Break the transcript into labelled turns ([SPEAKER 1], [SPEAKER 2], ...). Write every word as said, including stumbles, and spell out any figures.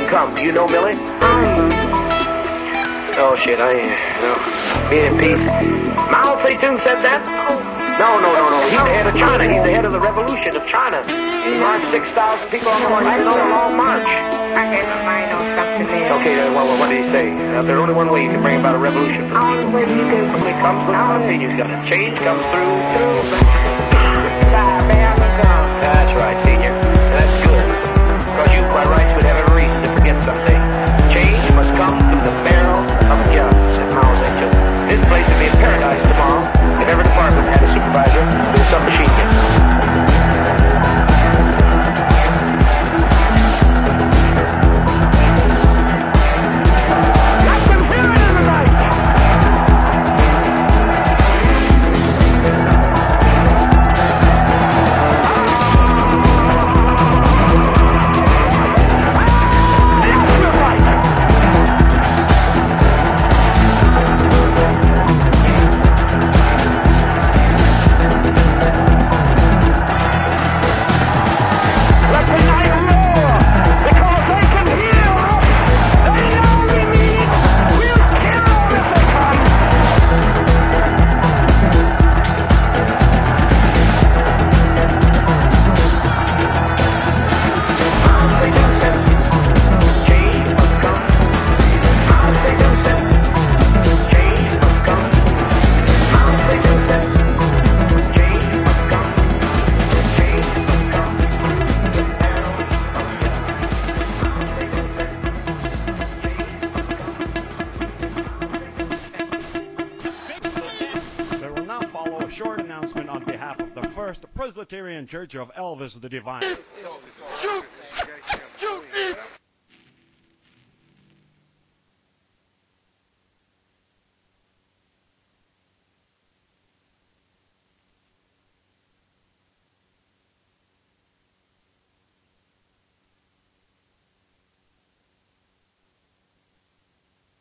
[SPEAKER 1] come? Do you know, Millie?
[SPEAKER 2] Um,
[SPEAKER 1] Oh, shit, I, no. Be in peace. Mao Zedong said that? No, no, no, no. He's the head of China. He's the head of the revolution of China. He marched six thousand people on the line, on a long march.
[SPEAKER 2] I don't know something there.
[SPEAKER 1] Okay, uh, well, what did he say? Uh, there's only one way you can bring about a revolution.
[SPEAKER 2] Only way you can.
[SPEAKER 1] It comes with coffee. You've got to change comes through.
[SPEAKER 2] Through the America.
[SPEAKER 1] That's right, senior. That's good. Because you, quite right, would have every reason to forget something. Change must come through the barrel of a gun, said Mao Zedong. This place would be a paradise tomorrow if every department had a supervisor with a submachine gun.
[SPEAKER 3] Short announcement on behalf of the First Presbyterian Church of Elvis the Divine.
[SPEAKER 4] Shoot!